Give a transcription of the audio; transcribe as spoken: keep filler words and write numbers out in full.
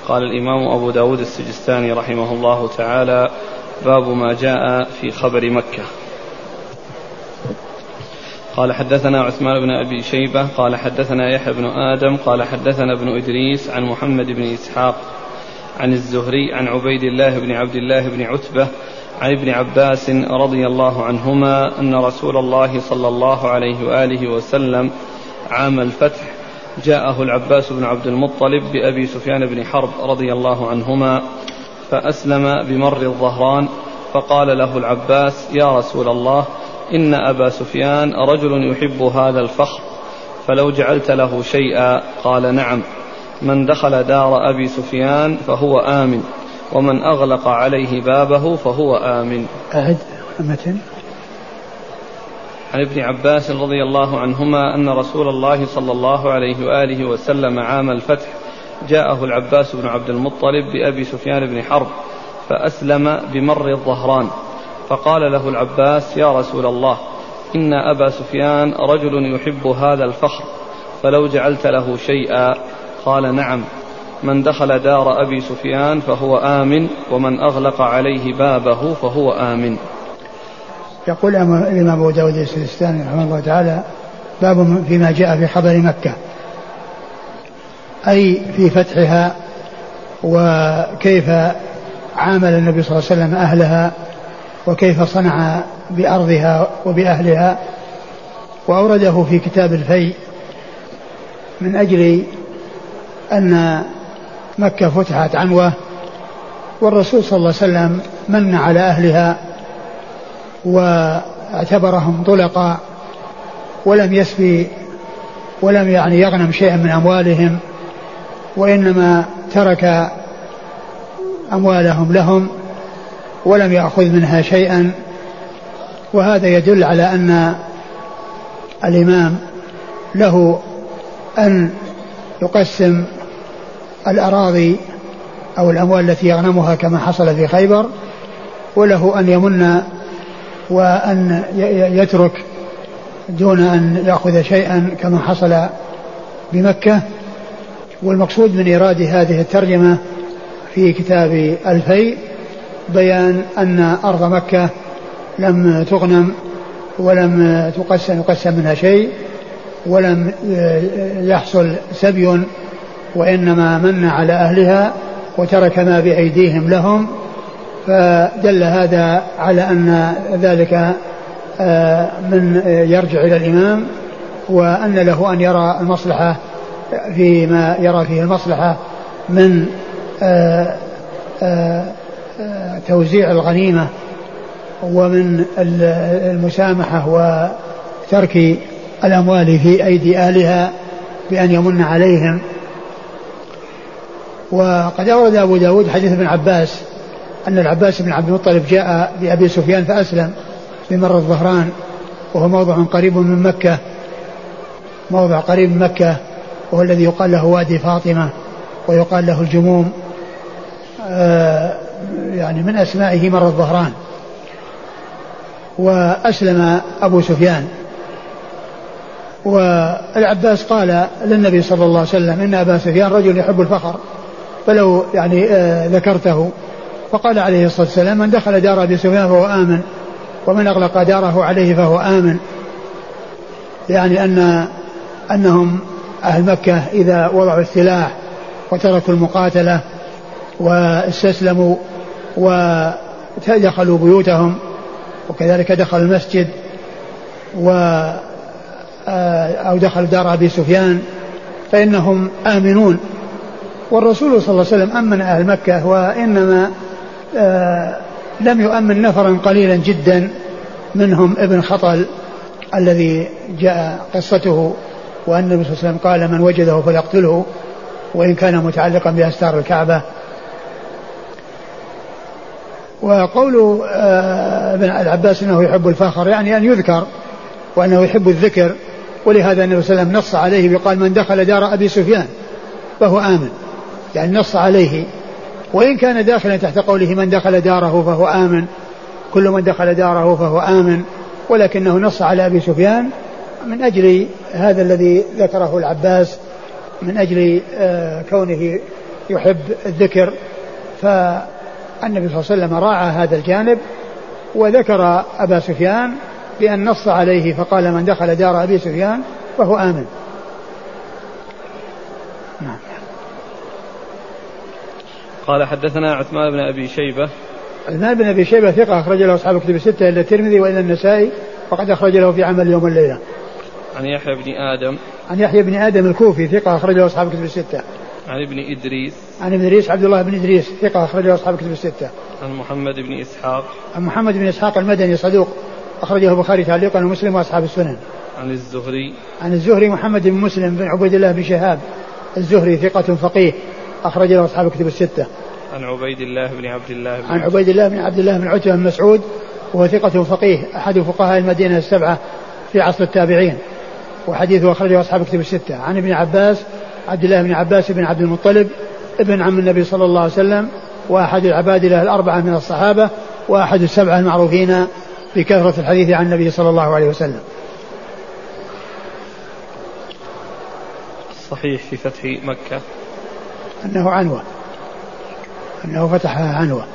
قال الإمام أبو داود السجستاني رحمه الله تعالى: باب ما جاء في خبر مكة. قال حدثنا عثمان بن أبي شيبة قال حدثنا يحيى بن آدم قال حدثنا ابن إدريس عن محمد بن إسحاق عن الزهري عن عبيد الله بن عبد الله بن عتبة عن ابن عباس رضي الله عنهما أن رسول الله صلى الله عليه وآله وسلم عام الفتح جاءه العباس بن عبد المطلب بأبي سفيان بن حرب رضي الله عنهما فأسلم بمر الظهران، فقال له العباس: يا رسول الله، إن أبا سفيان رجل يحب هذا الفخر، فلو جعلت له شيئا. قال: نعم، من دخل دار أبي سفيان فهو آمن، ومن أغلق عليه بابه فهو آمن. أعد متن. عن ابن عباس رضي الله عنهما أن رسول الله صلى الله عليه وآله وسلم عام الفتح جاءه العباس بن عبد المطلب بأبي سفيان بن حرب فأسلم بمر الظهران، فقال له العباس: يا رسول الله، إن أبا سفيان رجل يحب هذا الفخر، فلو جعلت له شيئا. قال: نعم، من دخل دار أبي سفيان فهو آمن، ومن أغلق عليه بابه فهو آمن. يقول الإمام أبو داود السجستاني رحمه الله تعالى: باب فيما جاء في خبر مكة، أي في فتحها وكيف عامل النبي صلى الله عليه وسلم أهلها وكيف صنع بأرضها وبأهلها. وأورده في كتاب الفيء من أجل أن مكة فتحت عنوة، والرسول صلى الله عليه وسلم من على أهلها واعتبرهم طلقاء، ولم يسبي ولم يعني يغنم شيئا من أموالهم، وإنما ترك أموالهم لهم ولم يأخذ منها شيئا. وهذا يدل على أن الإمام له أن يقسم الأراضي أو الأموال التي يغنمها كما حصل في خيبر، وله أن يمن وأن يترك دون أن يأخذ شيئا كما حصل بمكة. والمقصود من إيراد هذه الترجمة في كتاب الفيء بيان أن أرض مكة لم تغنم ولم تقسم يقسم منها شيء ولم يحصل سبي، وإنما من على أهلها وترك ما بأيديهم لهم. فدل هذا على أن ذلك من يرجع إلى الإمام، وأن له أن يرى المصلحة فيما يرى فيه المصلحة من توزيع الغنيمة ومن المسامحة وترك الأموال في أيدي أهلها بأن يمن عليهم. وقد أورد أبو داود حديث ابن عباس أن العباس بن عبد المطلب جاء بأبي سفيان فأسلم بمر الظهران، وهو موضع قريب من مكة، موضع قريب من مكة، وهو الذي يقال له وادي فاطمة ويقال له الجموم، آه يعني من أسمائه مر الظهران. وأسلم أبو سفيان، والعباس قال للنبي صلى الله عليه وسلم: إن أبا سفيان رجل يحب الفخر، فلو يعني آه ذكرته. فقال عليه الصلاة والسلام: من دخل دار أبي سفيان فهو آمن، ومن أغلق داره عليه فهو آمن. يعني أن أنهم أهل مكة إذا وضعوا السلاح وتركوا المقاتلة واستسلموا ودخلوا بيوتهم وكذلك دخلوا المسجد و أو دخلوا دار أبي سفيان فإنهم آمنون. والرسول صلى الله عليه وسلم أمن أهل مكة، وإنما لم يؤمن نفرا قليلا جدا منهم ابن خطل الذي جاء قصته، وأن النبي صلى الله عليه وسلم قال: من وجده فليقتله وإن كان متعلقا بأستار الكعبة. وقول ابن العباس أنه يحب الفخر يعني أن يذكر وأنه يحب الذكر، ولهذا النبي صلى الله عليه وسلم نص عليه وقال: من دخل دار أبي سفيان فهو آمن، يعني نص عليه، وإن كان داخلا تحت قوله من دخل داره فهو آمن، كل من دخل داره فهو آمن، ولكنه نص على أبي سفيان من أجل هذا الذي ذكره العباس، من أجل كونه يحب الذكر، فالنبي صلى الله عليه وسلم راعى هذا الجانب وذكر أبا سفيان بأن نص عليه فقال من دخل دار أبي سفيان فهو آمن. نعم. قال حدثنا عثمان بن أبي شيبة. عثمان بن أبي شيبة ثقة أخرج له أصحاب الكتب الستة إلا الترمذي وإلا النسائي وقد أخرج له في عمل يوم الليلة. عن يحيى بن آدم. عن يحيى بن آدم الكوفي ثقة أخرج له أصحاب الكتب الستة. عن ابن إدريس. عن ابن إدريس عبد الله بن إدريس ثقة أخرج له أصحاب الكتب الستة. عن محمد بن إسحاق. عن محمد بن إسحاق المدني صدوق أخرجه البخاري تعليقا ومسلم وأصحاب السنن. عن الزهري. عن الزهري محمد بن مسلم بن عبيد الله بن شهاب الزهري ثقة فقيه أخرج له أصحاب الكتب الستة. عن عبيد الله بن عبد الله بن عن عبيد الله بن عبد الله بن عتبة بن مسعود وهو ثقة فقيه أحد فقهاء المدينة السبعة في عصر التابعين وحديثه أخرجه أصحاب الكتب الستة. عن ابن عباس عبد الله بن عباس بن عبد المطلب ابن عم النبي صلى الله عليه وسلم وأحد العباد له الأربعة من الصحابة وأحد السبعة المعروفين بكثرة الحديث عن النبي صلى الله عليه وسلم. صحيح في فتح مكة أنه عنوة أنه فتحها عنوة.